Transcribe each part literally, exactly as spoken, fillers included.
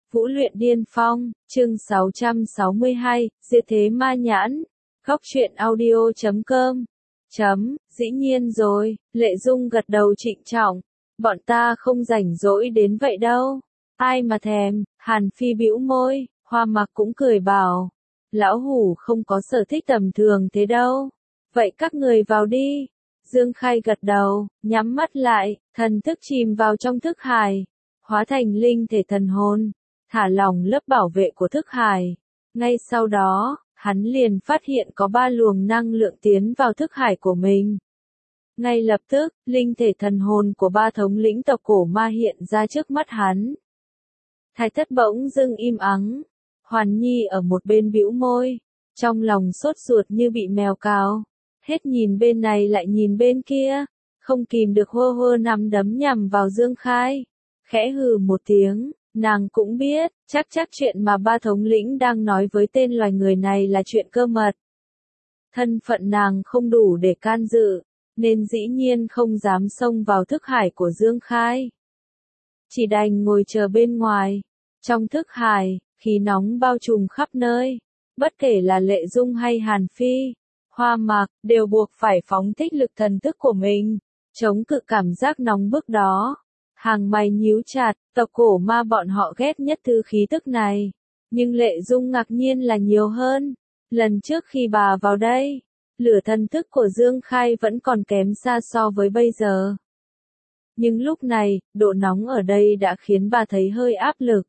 Vũ luyện điên phong, chương sáu trăm sáu mươi hai, diệt thế ma nhãn. Góc truyện audio chấm com. Chấm, dĩ nhiên rồi, Lệ Dung gật đầu trịnh trọng. Bọn ta không rảnh rỗi đến vậy đâu. Ai mà thèm, Hàn Phi bĩu môi, Hoa Mặc cũng cười bảo. Lão hủ không có sở thích tầm thường thế đâu. Vậy các người vào đi. Dương Khai gật đầu, nhắm mắt lại, thần thức chìm vào trong thức hải. Hóa thành linh thể thần hồn. Thả lỏng lớp bảo vệ của thức hải. Ngay sau đó, hắn liền phát hiện có ba luồng năng lượng tiến vào thức hải của mình. Ngay lập tức, linh thể thần hồn của ba thống lĩnh tộc cổ ma hiện ra trước mắt hắn. Thái thất bỗng dưng im ắng. Hoàn Nhi ở một bên bĩu môi, trong lòng sốt ruột như bị mèo cào. Hết nhìn bên này lại nhìn bên kia, không kìm được hô hô nắm đấm nhằm vào Dương Khai. Khẽ hừ một tiếng. Nàng cũng biết, chắc chắc chuyện mà ba thống lĩnh đang nói với tên loài người này là chuyện cơ mật. Thân phận nàng không đủ để can dự, nên dĩ nhiên không dám xông vào thức hải của Dương Khai. Chỉ đành ngồi chờ bên ngoài. Trong thức hải, khí nóng bao trùm khắp nơi. Bất kể là Lệ Dung hay Hàn Phi, Hoa Mặc, đều buộc phải phóng thích lực thần thức của mình, chống cự cảm giác nóng bức đó. Hàng mày nhíu chặt, tộc cổ ma bọn họ ghét nhất thứ khí tức này. Nhưng Lệ Dung ngạc nhiên là nhiều hơn. Lần trước khi bà vào đây, lửa thần thức của Dương Khai vẫn còn kém xa so với bây giờ. Nhưng lúc này, độ nóng ở đây đã khiến bà thấy hơi áp lực.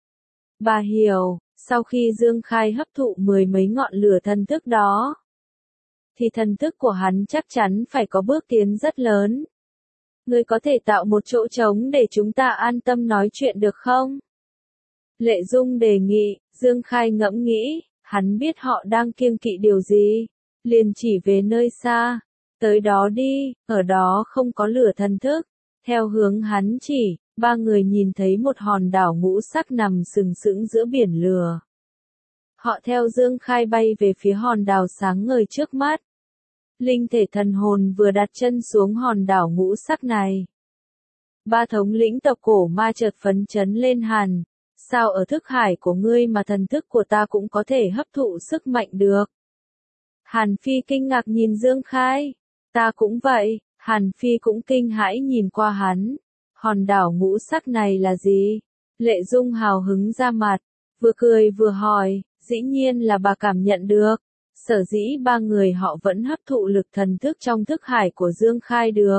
Bà hiểu, sau khi Dương Khai hấp thụ mười mấy ngọn lửa thần thức đó, thì thần thức của hắn chắc chắn phải có bước tiến rất lớn. Ngươi có thể tạo một chỗ trống để chúng ta an tâm nói chuyện được không? Lệ Dung đề nghị. Dương Khai ngẫm nghĩ, hắn biết họ đang kiêng kỵ điều gì, liền chỉ về nơi xa. Tới đó đi, ở đó không có lửa thần thức. Theo hướng hắn chỉ, ba người nhìn thấy một hòn đảo ngũ sắc nằm sừng sững giữa biển lửa. Họ theo Dương Khai bay về phía hòn đảo sáng ngời trước mắt. Linh thể thần hồn vừa đặt chân xuống hòn đảo ngũ sắc này. Ba thống lĩnh tộc cổ ma chợt phấn chấn lên hẳn. Sao ở thức hải của ngươi mà thần thức của ta cũng có thể hấp thụ sức mạnh được? Hàn Phi kinh ngạc nhìn Dương Khai. Ta cũng vậy. Hàn Phi cũng kinh hãi nhìn qua hắn. Hòn đảo ngũ sắc này là gì? Lệ Dung hào hứng ra mặt, vừa cười vừa hỏi, dĩ nhiên là bà cảm nhận được. Sở dĩ ba người họ vẫn hấp thụ lực thần thức trong thức hải của Dương Khai được.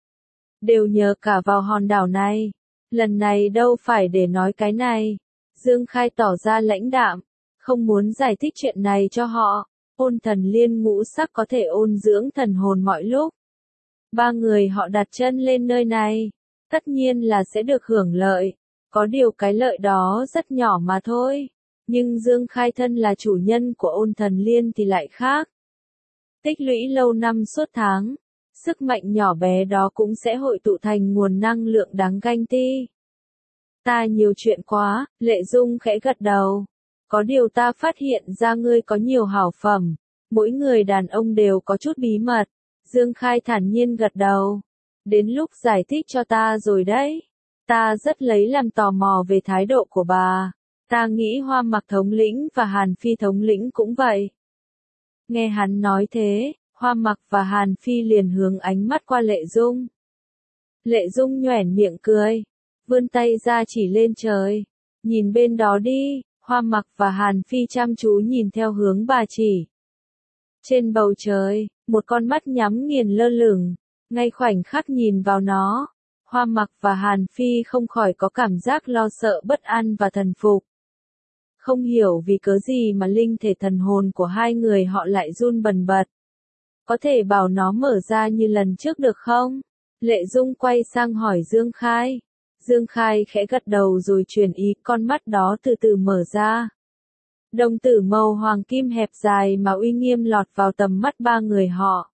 Đều nhờ cả vào hòn đảo này. Lần này đâu phải để nói cái này. Dương Khai tỏ ra lãnh đạm, không muốn giải thích chuyện này cho họ. Ôn thần liên ngũ sắc có thể ôn dưỡng thần hồn mọi lúc. Ba người họ đặt chân lên nơi này, tất nhiên là sẽ được hưởng lợi. Có điều cái lợi đó rất nhỏ mà thôi. Nhưng Dương Khai thân là chủ nhân của ôn thần liên thì lại khác. Tích lũy lâu năm suốt tháng, sức mạnh nhỏ bé đó cũng sẽ hội tụ thành nguồn năng lượng đáng ganh ti. Ta nhiều chuyện quá, Lệ Dung khẽ gật đầu. Có điều ta phát hiện ra ngươi có nhiều hảo phẩm. Mỗi người đàn ông đều có chút bí mật. Dương Khai thản nhiên gật đầu. Đến lúc giải thích cho ta rồi đấy. Ta rất lấy làm tò mò về thái độ của bà. Ta nghĩ Hoa Mặc thống lĩnh và Hàn Phi thống lĩnh cũng vậy. Nghe hắn nói thế, Hoa Mặc và Hàn Phi liền hướng ánh mắt qua Lệ Dung. Lệ Dung nhoẻn miệng cười, vươn tay ra chỉ lên trời. Nhìn bên đó đi. Hoa Mặc và Hàn Phi chăm chú nhìn theo hướng bà chỉ. Trên bầu trời, một con mắt nhắm nghiền lơ lửng. Ngay khoảnh khắc nhìn vào nó, Hoa Mặc và Hàn Phi không khỏi có cảm giác lo sợ bất an và thần phục. Không hiểu vì cớ gì mà linh thể thần hồn của hai người họ lại run bần bật. Có thể bảo nó mở ra như lần trước được không? Lệ Dung quay sang hỏi Dương Khai. Dương Khai khẽ gật đầu rồi truyền ý, con mắt đó từ từ mở ra. Đồng tử màu hoàng kim hẹp dài mà uy nghiêm lọt vào tầm mắt ba người họ.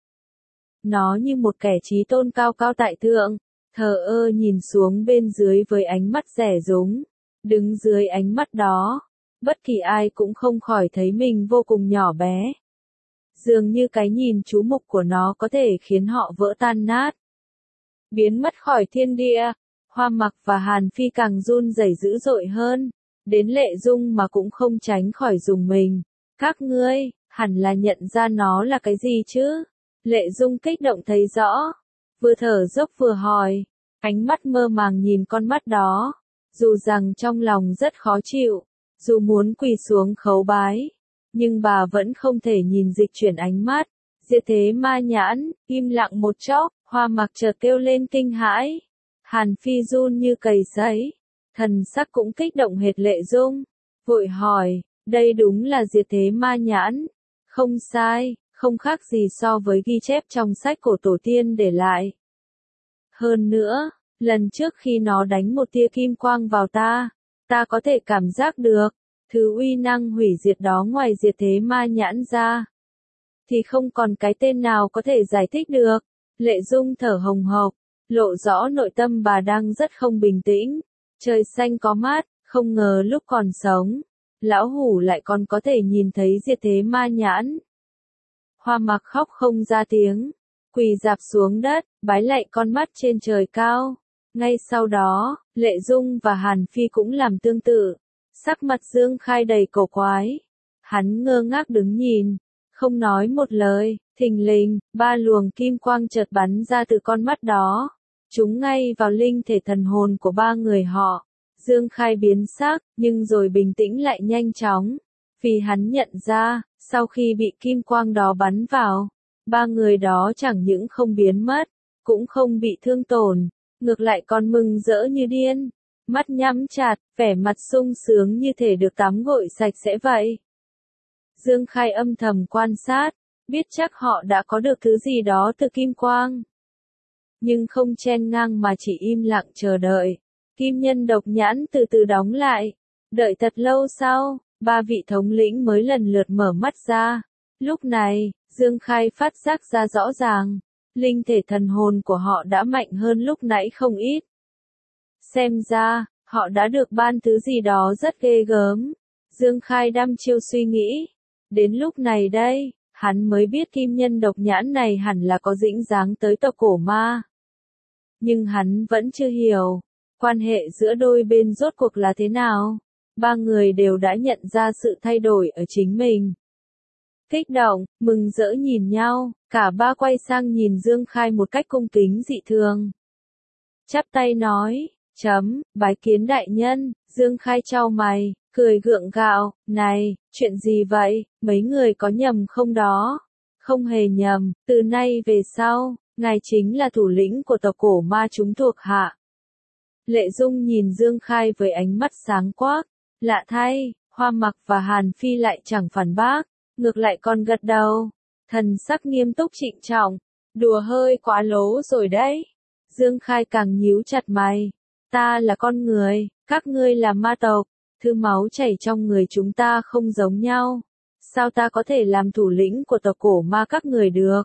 Nó như một kẻ chí tôn cao cao tại thượng, thờ ơ nhìn xuống bên dưới với ánh mắt rẻ rúng. Đứng dưới ánh mắt đó, bất kỳ ai cũng không khỏi thấy mình vô cùng nhỏ bé. Dường như cái nhìn chú mục của nó có thể khiến họ vỡ tan nát. Biến mất khỏi thiên địa, Hoa Mặc và Hàn Phi càng run rẩy dữ dội hơn. đến Lệ Dung mà cũng không tránh khỏi dùng mình. Các ngươi, hẳn là nhận ra nó là cái gì chứ? Lệ Dung kích động thấy rõ, vừa thở dốc vừa hỏi, ánh mắt mơ màng nhìn con mắt đó, dù rằng trong lòng rất khó chịu, dù muốn quỳ xuống khấu bái, nhưng bà vẫn không thể nhìn dịch chuyển ánh mắt. Diệt thế ma nhãn, im lặng một chốc, Hoa Mặc chợt kêu lên kinh hãi. Hàn Phi run như cầy sấy, thần sắc cũng kích động hệt Lệ Dung, vội hỏi, đây đúng là diệt thế ma nhãn? Không sai, không khác gì so với ghi chép trong sách cổ tổ tiên để lại. Hơn nữa, lần trước khi nó đánh một tia kim quang vào ta, ta có thể cảm giác được, thứ uy năng hủy diệt đó ngoài diệt thế ma nhãn ra, thì không còn cái tên nào có thể giải thích được. Lệ Dung thở hồng hộc, lộ rõ nội tâm bà đang rất không bình tĩnh. Trời xanh có mắt, không ngờ lúc còn sống, lão hủ lại còn có thể nhìn thấy diệt thế ma nhãn. Hoa Mặc khóc không ra tiếng, quỳ rạp xuống đất, bái lạy con mắt trên trời cao. Ngay sau đó, Lệ Dung và Hàn Phi cũng làm tương tự. Sắc mặt Dương Khai đầy cổ quái. Hắn ngơ ngác đứng nhìn, không nói một lời. Thình lình, ba luồng kim quang chợt bắn ra từ con mắt đó, trúng ngay vào linh thể thần hồn của ba người họ. Dương Khai biến sắc, nhưng rồi bình tĩnh lại nhanh chóng, vì hắn nhận ra, sau khi bị kim quang đó bắn vào, ba người đó chẳng những không biến mất, cũng không bị thương tổn, ngược lại còn mừng rỡ như điên, mắt nhắm chặt, vẻ mặt sung sướng như thể được tắm gội sạch sẽ vậy. Dương Khai âm thầm quan sát, biết chắc họ đã có được thứ gì đó từ kim quang, nhưng không chen ngang mà chỉ im lặng chờ đợi. Kim nhân độc nhãn từ từ đóng lại, đợi thật lâu sau, ba vị thống lĩnh mới lần lượt mở mắt ra. Lúc này, Dương Khai phát giác ra rõ ràng, linh thể thần hồn của họ đã mạnh hơn lúc nãy không ít. Xem ra, họ đã được ban thứ gì đó rất ghê gớm. Dương Khai đăm chiêu suy nghĩ. Đến lúc này đây, hắn mới biết kim nhân độc nhãn này hẳn là có dính dáng tới tộc cổ ma. Nhưng hắn vẫn chưa hiểu, quan hệ giữa đôi bên rốt cuộc là thế nào. Ba người đều đã nhận ra sự thay đổi ở chính mình. Kích động, mừng rỡ nhìn nhau, cả ba quay sang nhìn Dương Khai một cách cung kính dị thường. Chắp tay nói, chấm, bái kiến đại nhân. Dương Khai chau mày, cười gượng gạo, này, chuyện gì vậy, mấy người có nhầm không đó? Không hề nhầm, từ nay về sau, ngài chính là thủ lĩnh của tộc cổ ma chúng thuộc hạ. Lệ Dung nhìn Dương Khai với ánh mắt sáng quắc, lạ thay, Hoa Mặc và Hàn Phi lại chẳng phản bác, ngược lại còn gật đầu, thần sắc nghiêm túc trịnh trọng, đùa hơi quá lố rồi đấy. Dương Khai càng nhíu chặt mày, ta là con người, các ngươi là ma tộc, thứ máu chảy trong người chúng ta không giống nhau, sao ta có thể làm thủ lĩnh của tộc cổ ma các người được?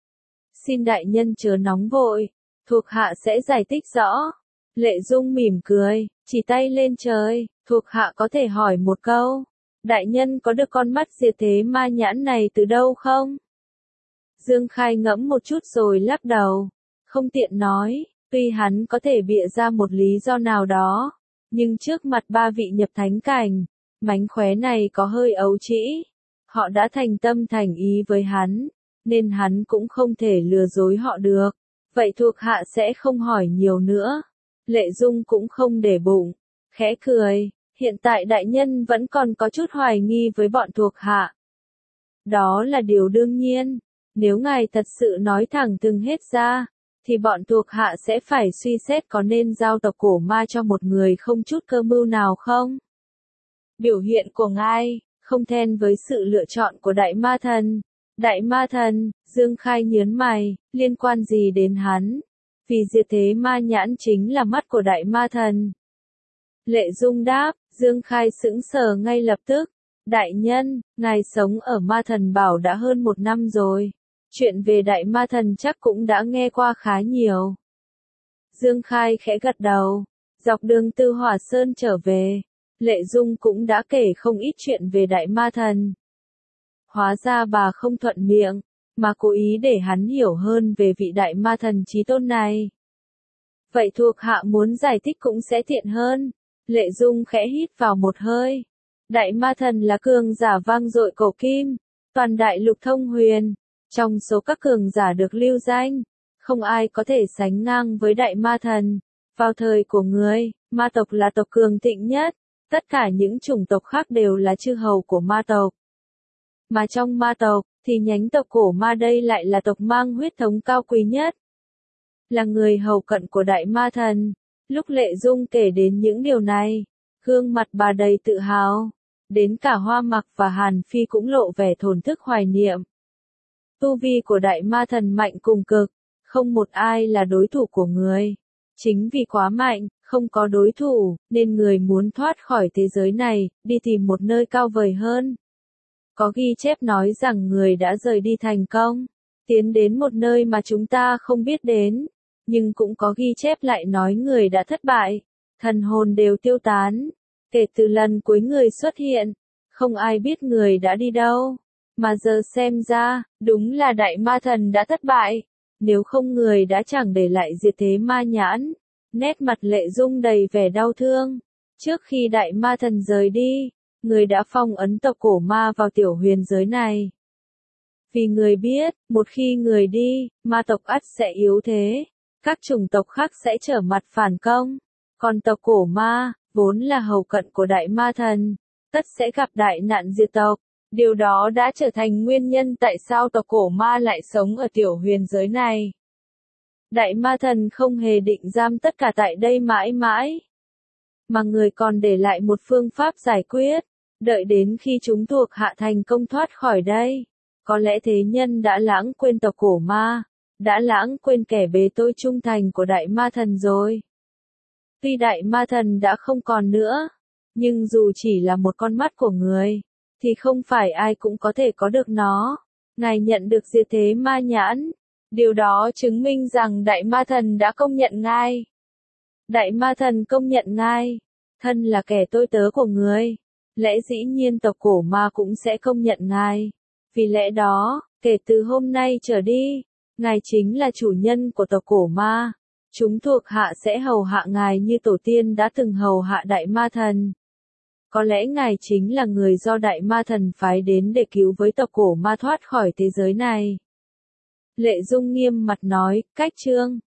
Xin đại nhân chớ nóng vội, thuộc hạ sẽ giải thích rõ. Lệ Dung mỉm cười, chỉ tay lên trời, thuộc hạ có thể hỏi một câu, đại nhân có được con mắt diệt thế ma nhãn này từ đâu không? Dương Khai ngẫm một chút rồi lắc đầu, không tiện nói, tuy hắn có thể bịa ra một lý do nào đó, nhưng trước mặt ba vị nhập thánh cảnh, mánh khóe này có hơi ấu trĩ, họ đã thành tâm thành ý với hắn, nên hắn cũng không thể lừa dối họ được, vậy thuộc hạ sẽ không hỏi nhiều nữa. Lệ Dung cũng không để bụng, khẽ cười, hiện tại đại nhân vẫn còn có chút hoài nghi với bọn thuộc hạ. Đó là điều đương nhiên, nếu ngài thật sự nói thẳng thừng hết ra, thì bọn thuộc hạ sẽ phải suy xét có nên giao tộc cổ ma cho một người không chút cơ mưu nào không. Biểu hiện của ngài, không thẹn với sự lựa chọn của đại ma thần. Đại ma thần, Dương Khai nhớn mày, liên quan gì đến hắn? Vì diệt thế ma nhãn chính là mắt của đại ma thần. Lệ Dung đáp, Dương Khai sững sờ ngay lập tức. Đại nhân, ngài sống ở ma thần bảo đã hơn một năm rồi. Chuyện về đại ma thần chắc cũng đã nghe qua khá nhiều. Dương Khai khẽ gật đầu. Dọc đường từ Hỏa Sơn trở về, Lệ Dung cũng đã kể không ít chuyện về đại ma thần. Hóa ra bà không thuận miệng, mà cố ý để hắn hiểu hơn về vị đại ma thần chí tôn này. Vậy thuộc hạ muốn giải thích cũng sẽ tiện hơn. Lệ Dung khẽ hít vào một hơi. Đại ma thần là cường giả vang dội cổ kim, toàn đại lục thông huyền. Trong số các cường giả được lưu danh, không ai có thể sánh ngang với đại ma thần. Vào thời của người, ma tộc là tộc cường thịnh nhất, tất cả những chủng tộc khác đều là chư hầu của ma tộc. Mà trong ma tộc, thì nhánh tộc cổ ma đây lại là tộc mang huyết thống cao quý nhất. Là người hầu cận của đại ma thần. Lúc Lệ Dung kể đến những điều này, gương mặt bà đầy tự hào. Đến cả Hoa Mặc và Hàn Phi cũng lộ vẻ thổn thức hoài niệm. Tu vi của đại ma thần mạnh cùng cực, không một ai là đối thủ của người. Chính vì quá mạnh, không có đối thủ, nên người muốn thoát khỏi thế giới này, đi tìm một nơi cao vời hơn. Có ghi chép nói rằng người đã rời đi thành công, tiến đến một nơi mà chúng ta không biết đến. Nhưng cũng có ghi chép lại nói người đã thất bại, thần hồn đều tiêu tán. Kể từ lần cuối người xuất hiện, không ai biết người đã đi đâu. Mà giờ xem ra, đúng là đại ma thần đã thất bại. Nếu không người đã chẳng để lại diệt thế ma nhãn. Nét mặt Lệ Dung đầy vẻ đau thương. Trước khi đại ma thần rời đi, người đã phong ấn tộc cổ ma vào tiểu huyền giới này. Vì người biết, một khi người đi, ma tộc ắt sẽ yếu thế. Các chủng tộc khác sẽ trở mặt phản công. Còn tộc cổ ma, vốn là hầu cận của đại ma thần, tất sẽ gặp đại nạn diệt tộc. Điều đó đã trở thành nguyên nhân tại sao tộc cổ ma lại sống ở tiểu huyền giới này. Đại ma thần không hề định giam tất cả tại đây mãi mãi, mà người còn để lại một phương pháp giải quyết, đợi đến khi chúng thuộc hạ thành công thoát khỏi đây. Có lẽ thế nhân đã lãng quên tộc cổ ma, đã lãng quên kẻ bề tôi trung thành của đại ma thần rồi. Tuy đại ma thần đã không còn nữa, nhưng dù chỉ là một con mắt của người, thì không phải ai cũng có thể có được nó. Ngài nhận được diệt thế ma nhãn. Điều đó chứng minh rằng đại ma thần đã công nhận ngài. Đại ma thần công nhận ngài, thân là kẻ tôi tớ của người. Lẽ dĩ nhiên tộc cổ ma cũng sẽ công nhận ngài. Vì lẽ đó, kể từ hôm nay trở đi, ngài chính là chủ nhân của tộc cổ ma. Chúng thuộc hạ sẽ hầu hạ ngài như tổ tiên đã từng hầu hạ đại ma thần. Có lẽ ngài chính là người do đại ma thần phái đến để cứu với tộc cổ ma thoát khỏi thế giới này. Lệ Dung nghiêm mặt nói, cách chương.